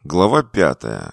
Глава 5.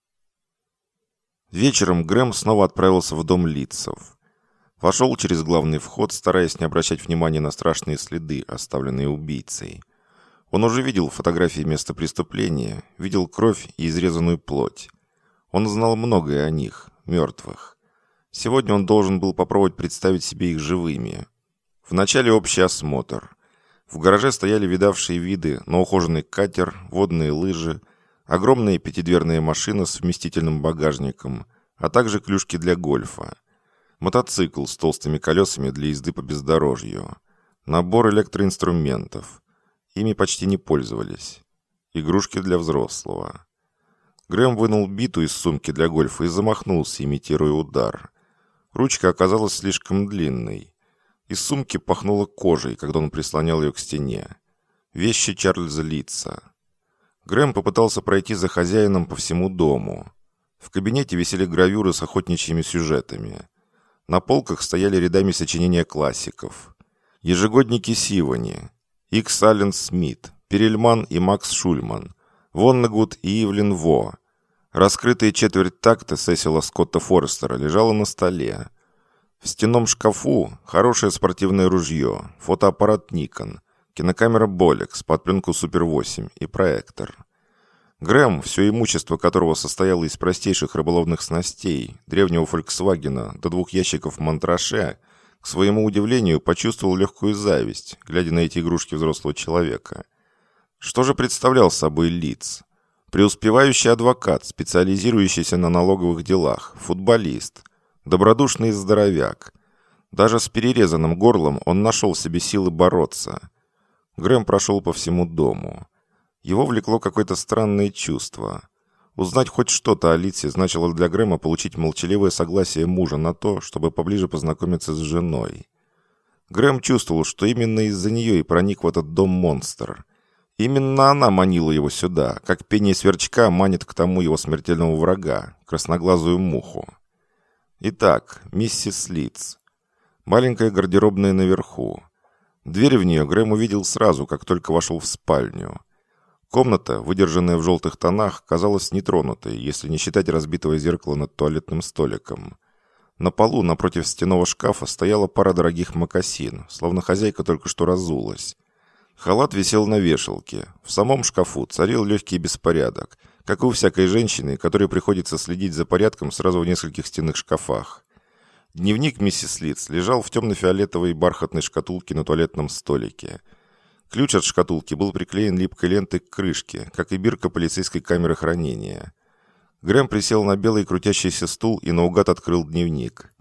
Вечером Грэм снова отправился в дом Литцев. Вошел через главный вход, стараясь не обращать внимания на страшные следы, оставленные убийцей. Он уже видел фотографии места преступления, видел кровь и изрезанную плоть. Он знал многое о них, мертвых. Сегодня он должен был попробовать представить себе их живыми. Вначале общий осмотр. В гараже стояли видавшие виды на ухоженный катер, водные лыжи, огромная пятидверная машина с вместительным багажником, а также клюшки для гольфа. Мотоцикл с толстыми колесами для езды по бездорожью. Набор электроинструментов. Ими почти не пользовались. Игрушки для взрослого. Грэм вынул биту из сумки для гольфа и замахнулся, имитируя удар. Ручка оказалась слишком длинной. Из сумки пахнуло кожей, когда он прислонял ее к стене. Вещи Чарльза Литца. Грэм попытался пройти за хозяином по всему дому. В кабинете висели гравюры с охотничьими сюжетами. На полках стояли рядами сочинения классиков. Ежегодники Сивани, Икс Аллен Смит, Перельман и Макс Шульман, Воннегуд и Ивлин Во. Раскрытая четверть такта Сесила Скотта Форестера лежала на столе. В стенном шкафу хорошее спортивное ружье, фотоаппарат Nikon, кинокамера Bolex под пленку Супер 8 и проектор. Грэм, все имущество которого состояло из простейших рыболовных снастей, древнего «Фольксвагена» до 2 ящиков «Монтраше», к своему удивлению почувствовал легкую зависть, глядя на эти игрушки взрослого человека. Что же представлял собой Литц? Преуспевающий адвокат, специализирующийся на налоговых делах, футболист, добродушный здоровяк. Даже с перерезанным горлом он нашел в себе силы бороться. Грэм прошел по всему дому. Его влекло какое-то странное чувство. Узнать хоть что-то о Литце значило для Грэма получить молчаливое согласие мужа на то, чтобы поближе познакомиться с женой. Грэм чувствовал, что именно из-за нее и проник в этот дом монстр. Именно она манила его сюда, как пение сверчка манит к тому его смертельного врага, красноглазую муху. Итак, миссис Литц. Маленькая гардеробная наверху. Дверь в нее Грэм увидел сразу, как только вошел в спальню. Комната, выдержанная в желтых тонах, казалась нетронутой, если не считать разбитого зеркала над туалетным столиком. На полу, напротив стенного шкафа, стояла пара дорогих мокасин, словно хозяйка только что разулась. Халат висел на вешалке. В самом шкафу царил легкий беспорядок, как и у всякой женщины, которой приходится следить за порядком сразу в нескольких стенных шкафах. Дневник миссис Литц лежал в темно-фиолетовой бархатной шкатулке на туалетном столике. Ключ от шкатулки был приклеен липкой лентой к крышке, как и бирка полицейской камеры хранения. Грэм присел на белый крутящийся стул и наугад открыл дневник.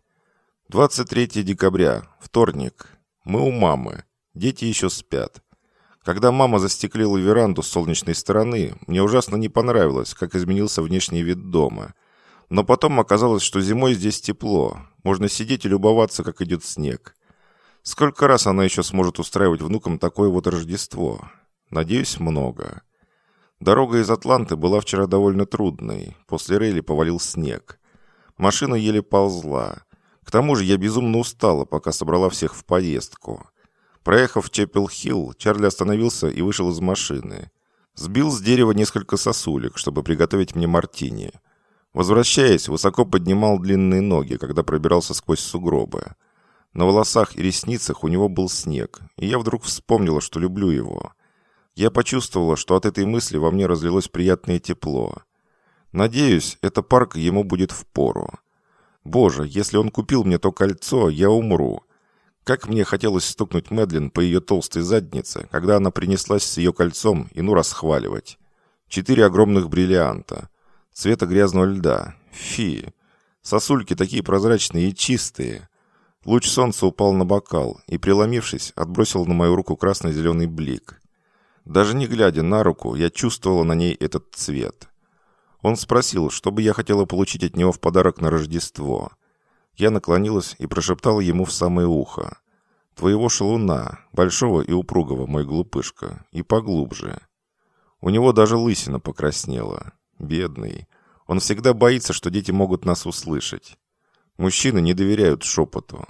23 декабря, вторник. Мы у мамы. Дети еще спят. Когда мама застеклила веранду с солнечной стороны, мне ужасно не понравилось, как изменился внешний вид дома. Но потом оказалось, что зимой здесь тепло. Можно сидеть и любоваться, как идет снег. Сколько раз она еще сможет устраивать внукам такое вот Рождество? Надеюсь, много. Дорога из Атланты была вчера довольно трудной. После рейли повалил снег. Машина еле ползла. К тому же я безумно устала, пока собрала всех в поездку. Проехав Чеппел-Хилл, Чарли остановился и вышел из машины. Сбил с дерева несколько сосулек, чтобы приготовить мне мартини. Возвращаясь, высоко поднимал длинные ноги, когда пробирался сквозь сугробы. На волосах и ресницах у него был снег, и я вдруг вспомнила, что люблю его. Я почувствовала, что от этой мысли во мне разлилось приятное тепло. Надеюсь, эта парка ему будет впору. Боже, если он купил мне то кольцо, я умру. Как мне хотелось стукнуть Мэдлин по ее толстой заднице, когда она принеслась с ее кольцом и расхваливать. 4 огромных бриллианта. Цвета грязного льда. Фи. Сосульки такие прозрачные и чистые. Луч солнца упал на бокал и, преломившись, отбросил на мою руку красно-зеленый блик. Даже не глядя на руку, я чувствовала на ней этот цвет. Он спросил, что бы я хотела получить от него в подарок на Рождество. Я наклонилась и прошептала ему в самое ухо. «Твоего шалуна, большого и упругого, мой глупышка, и поглубже». У него даже лысина покраснела. Бедный. Он всегда боится, что дети могут нас услышать. Мужчины не доверяют шепоту.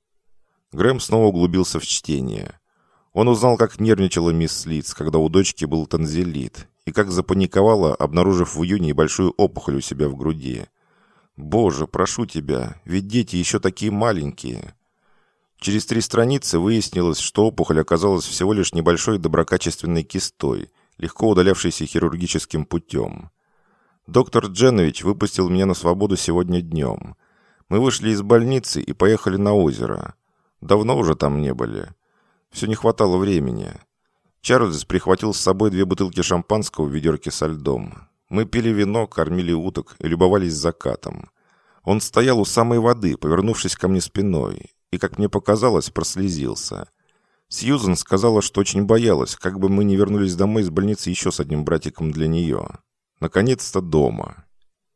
Грэм снова углубился в чтение. Он узнал, как нервничала мисс Литц, когда у дочки был танзелит, и как запаниковала, обнаружив в июне большую опухоль у себя в груди. «Боже, прошу тебя, ведь дети еще такие маленькие». Через 3 страницы выяснилось, что опухоль оказалась всего лишь небольшой доброкачественной кистой, легко удалявшейся хирургическим путем. Доктор Дженович выпустил меня на свободу сегодня днем. Мы вышли из больницы и поехали на озеро. Давно уже там не были. Все не хватало времени. Чарльз прихватил с собой 2 бутылки шампанского в ведерке со льдом. Мы пили вино, кормили уток и любовались закатом. Он стоял у самой воды, повернувшись ко мне спиной, и, как мне показалось, прослезился. Сьюзен сказала, что очень боялась, как бы мы не вернулись домой из больницы еще с одним братиком для нее. Наконец-то дома.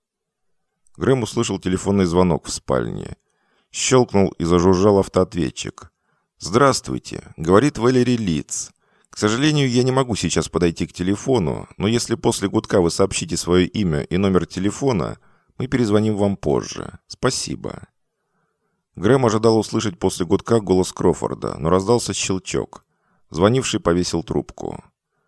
Грэм услышал телефонный звонок в спальне. Щелкнул и зажужжал автоответчик. «Здравствуйте», — говорит Валери Литц. «К сожалению, я не могу сейчас подойти к телефону, но если после гудка вы сообщите свое имя и номер телефона, мы перезвоним вам позже. Спасибо». Грэм ожидал услышать после гудка голос Крофорда, но раздался щелчок. Звонивший повесил трубку.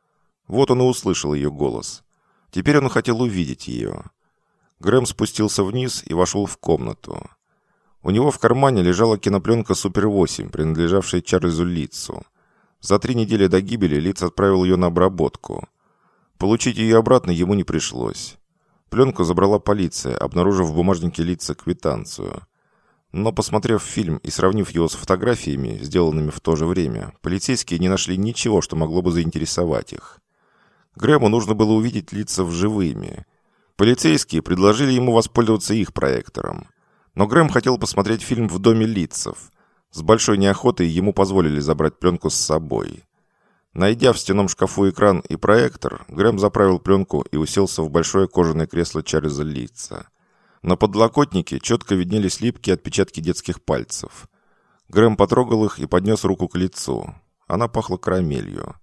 Вот он и услышал ее голос. Теперь он хотел увидеть ее. Грэм спустился вниз и вошел в комнату. У него в кармане лежала кинопленка «Супер-8», принадлежавшая Чарльзу Литцу. За 3 недели до гибели Литц отправил ее на обработку. Получить ее обратно ему не пришлось. Пленку забрала полиция, обнаружив в бумажнике Литца квитанцию. Но, посмотрев фильм и сравнив его с фотографиями, сделанными в то же время, полицейские не нашли ничего, что могло бы заинтересовать их. Грэму нужно было увидеть Литца живыми. Полицейские предложили ему воспользоваться их проектором. Но Грэм хотел посмотреть фильм в доме Литцев. С большой неохотой ему позволили забрать пленку с собой. Найдя в стенном шкафу экран и проектор, Грэм заправил пленку и уселся в большое кожаное кресло Чарльза Литца. На подлокотнике четко виднелись липкие отпечатки детских пальцев. Грэм потрогал их и поднес руку к лицу. Она пахла карамелью.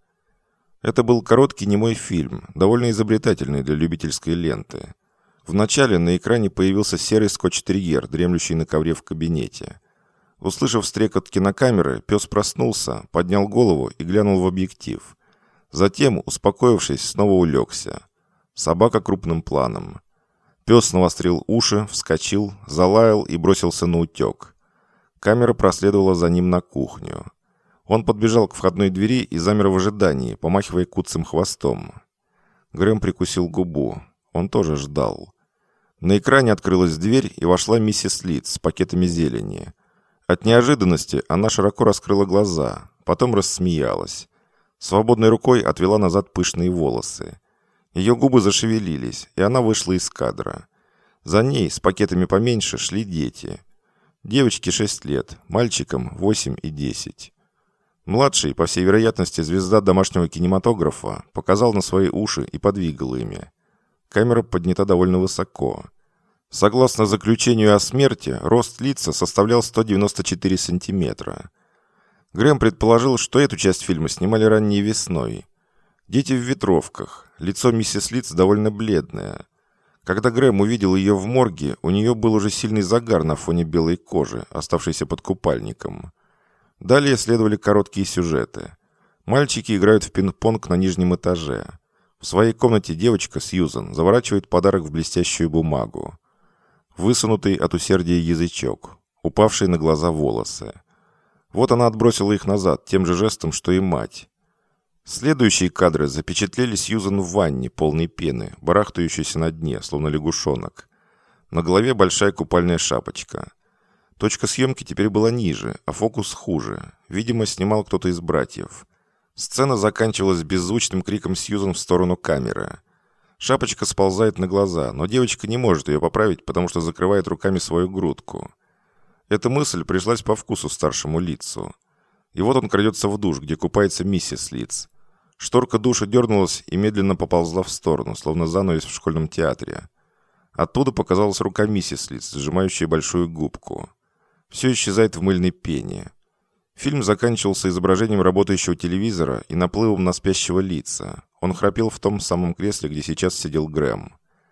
Это был короткий немой фильм, довольно изобретательный для любительской ленты. Вначале на экране появился серый скотч-терьер, дремлющий на ковре в кабинете. Услышав стрекот кинокамеры, пес проснулся, поднял голову и глянул в объектив. Затем, успокоившись, снова улегся. Собака крупным планом. Пес навострил уши, вскочил, залаял и бросился на утек. Камера проследовала за ним на кухню. Он подбежал к входной двери и замер в ожидании, помахивая куцым хвостом. Грэм прикусил губу. Он тоже ждал. На экране открылась дверь, и вошла миссис Литц с пакетами зелени. От неожиданности она широко раскрыла глаза, потом рассмеялась. Свободной рукой отвела назад пышные волосы. Ее губы зашевелились, и она вышла из кадра. За ней, с пакетами поменьше, шли дети. Девочке 6 лет, мальчикам 8 и 10. Младший, по всей вероятности, звезда домашнего кинематографа, показал на свои уши и подвигал ими. Камера поднята довольно высоко. Согласно заключению о смерти, рост Литца составлял 194 сантиметра. Грэм предположил, что эту часть фильма снимали ранней весной. Дети в ветровках. Лицо миссис Литц довольно бледное. Когда Грэм увидел ее в морге, у нее был уже сильный загар на фоне белой кожи, оставшейся под купальником. Далее следовали короткие сюжеты. Мальчики играют в пинг-понг на нижнем этаже. В своей комнате девочка, Сьюзен, заворачивает подарок в блестящую бумагу. Высунутый от усердия язычок. Упавшие на глаза волосы. Вот она отбросила их назад, тем же жестом, что и мать. Следующие кадры запечатлели Сьюзен в ванне, полной пены, барахтающейся на дне, словно лягушонок. На голове большая купальная шапочка. Точка съемки теперь была ниже, а фокус хуже. Видимо, снимал кто-то из братьев. Сцена заканчивалась беззвучным криком Сьюзен в сторону камеры. Шапочка сползает на глаза, но девочка не может ее поправить, потому что закрывает руками свою грудку. Эта мысль пришлась по вкусу старшему Литцу. И вот он крадется в душ, где купается миссис Литц. Шторка душа дернулась и медленно поползла в сторону, словно занавес в школьном театре. Оттуда показалась рука миссис Литц, сжимающая большую губку. Все исчезает в мыльной пене. Фильм заканчивался изображением работающего телевизора и наплывом на спящего Литца. Он храпел в том самом кресле, где сейчас сидел Грэм.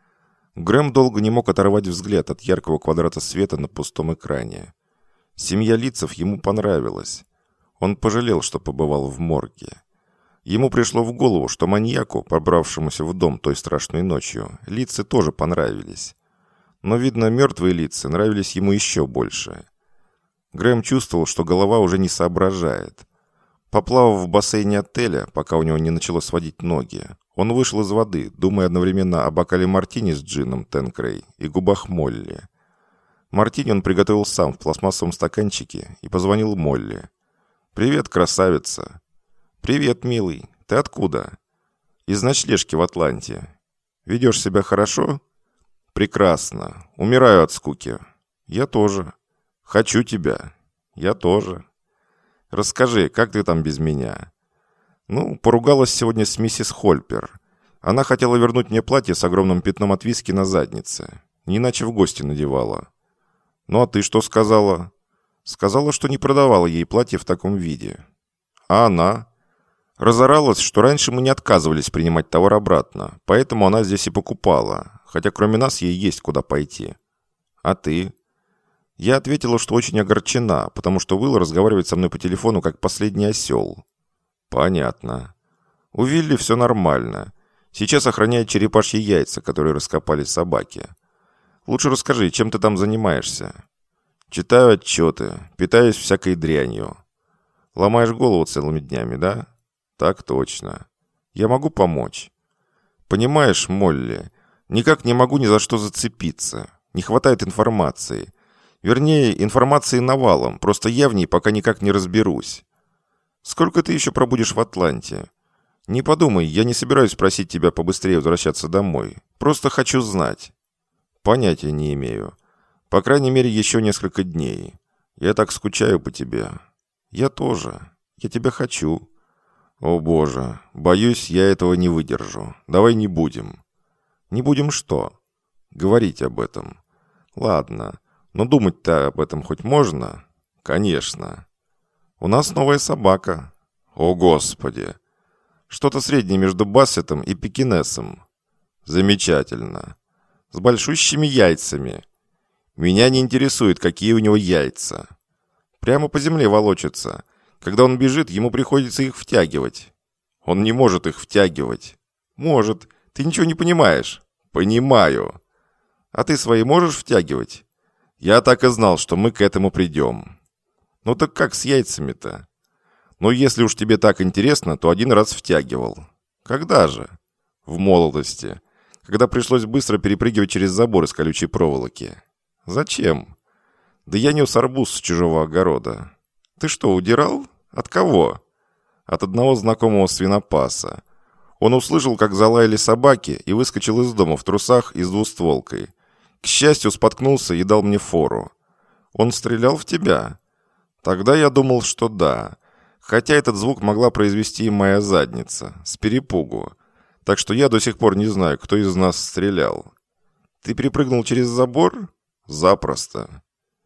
Грэм долго не мог оторвать взгляд от яркого квадрата света на пустом экране. Семья Литцев ему понравилась. Он пожалел, что побывал в морге. Ему пришло в голову, что маньяку, пробравшемуся в дом той страшной ночью, лица тоже понравились. Но, видно, мертвые лица нравились ему еще больше. Грэм чувствовал, что голова уже не соображает. Поплавав в бассейне отеля, пока у него не начало сводить ноги, он вышел из воды, думая одновременно о бокале мартини с джином Тенкрей и губах Молли. Мартини он приготовил сам в пластмассовом стаканчике и позвонил Молли. «Привет, красавица!» «Привет, милый. Ты откуда?» «Из ночлежки в Атланте. Ведешь себя хорошо?» «Прекрасно. Умираю от скуки». «Я тоже». «Хочу тебя». «Я тоже». «Расскажи, как ты там без меня?» «Ну, поругалась сегодня с миссис Хольпер. Она хотела вернуть мне платье с огромным пятном от виски на заднице. Не иначе в гости надевала». «Ну, а ты что сказала?» «Сказала, что не продавала ей платье в таком виде». «А она?» «Разоралась, что раньше мы не отказывались принимать товар обратно, поэтому она здесь и покупала, хотя кроме нас ей есть куда пойти». «А ты?» Я ответила, что очень огорчена, потому что Уилл разговаривает со мной по телефону, как последний осел. Понятно. У Вилли все нормально. Сейчас охраняет черепашьи яйца, которые раскопали собаки. Лучше расскажи, чем ты там занимаешься? Читаю отчеты, питаюсь всякой дрянью. Ломаешь голову целыми днями, да? Так точно. Я могу помочь? Понимаешь, Молли, никак не могу ни за что зацепиться. Не хватает информации. Вернее, информации навалом, просто я в ней пока никак не разберусь. Сколько ты еще пробудешь в Атланте? Не подумай, я не собираюсь просить тебя побыстрее возвращаться домой. Просто хочу знать. Понятия не имею. По крайней мере, еще несколько дней. Я так скучаю по тебе. Я тоже. Я тебя хочу. О боже, боюсь, я этого не выдержу. Давай не будем. Не будем что? Говорить об этом. Ладно. Но думать-то об этом хоть можно? Конечно. У нас новая собака. О, Господи. Что-то среднее между бассетом и пекинесом. Замечательно. С большущими яйцами. Меня не интересует, какие у него яйца. Прямо по земле волочатся. Когда он бежит, ему приходится их втягивать. Он не может их втягивать. Может. Ты ничего не понимаешь. Понимаю. А ты свои можешь втягивать? Я так и знал, что мы к этому придем. Ну так как с яйцами-то? Ну, если уж тебе так интересно, то один раз втягивал. Когда же? В молодости. Когда пришлось быстро перепрыгивать через забор из колючей проволоки. Зачем? Да я нес арбуз с чужого огорода. Ты что, удирал? От кого? От одного знакомого свинопаса. Он услышал, как залаяли собаки, и выскочил из дома в трусах и с двустволкой. К счастью, споткнулся и дал мне фору. Он стрелял в тебя? Тогда я думал, что да. Хотя этот звук могла произвести и моя задница, с перепугу. Так что я до сих пор не знаю, кто из нас стрелял. Ты перепрыгнул через забор? Запросто.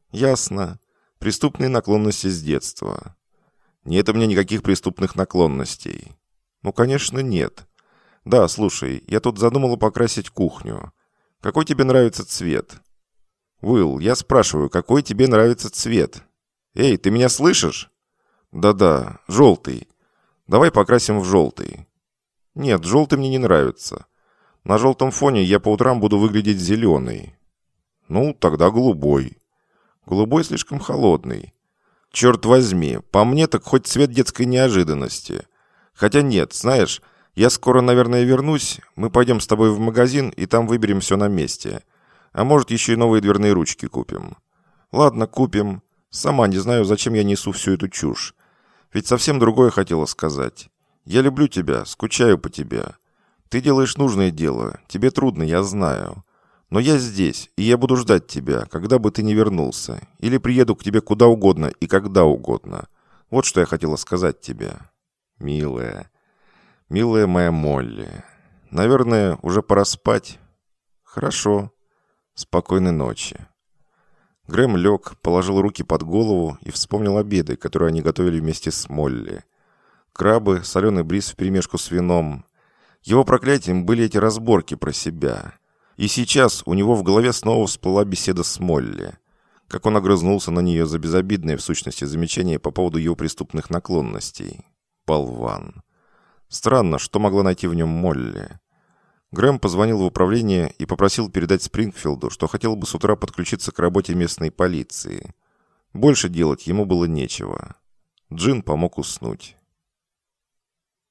Ясно. Преступные наклонности с детства. Нет у меня никаких преступных наклонностей. Ну, конечно, нет. Да, слушай, я тут задумала покрасить кухню. Какой тебе нравится цвет? Уилл, я спрашиваю, какой тебе нравится цвет? Эй, ты меня слышишь? Да-да, желтый. Давай покрасим в желтый. Нет, желтый мне не нравится. На желтом фоне я по утрам буду выглядеть зеленый. Ну, тогда голубой. Голубой слишком холодный. Черт возьми, по мне так хоть цвет детской неожиданности. Хотя нет, знаешь, я скоро, наверное, вернусь. Мы пойдем с тобой в магазин, и там выберем все на месте. А может, еще и новые дверные ручки купим. Ладно, купим. Сама не знаю, зачем я несу всю эту чушь. Ведь совсем другое хотела сказать. Я люблю тебя, скучаю по тебе. Ты делаешь нужное дело. Тебе трудно, я знаю. Но я здесь, и я буду ждать тебя, когда бы ты ни вернулся. Или приеду к тебе куда угодно и когда угодно. Вот что я хотела сказать тебе. Милая, милая моя Молли. Наверное, уже пора спать. Хорошо. Спокойной ночи. Грэм лег, положил руки под голову и вспомнил обеды, которые они готовили вместе с Молли. Крабы, соленый бриз вперемешку с вином. Его проклятием были эти разборки про себя. И сейчас у него в голове снова всплыла беседа с Молли. Как он огрызнулся на нее за безобидное в сущности замечание по поводу его преступных наклонностей. Болван. Странно, что могла найти в нем Молли. Грэм позвонил в управление и попросил передать Спрингфилду, что хотел бы с утра подключиться к работе местной полиции. Больше делать ему было нечего. Джин помог уснуть.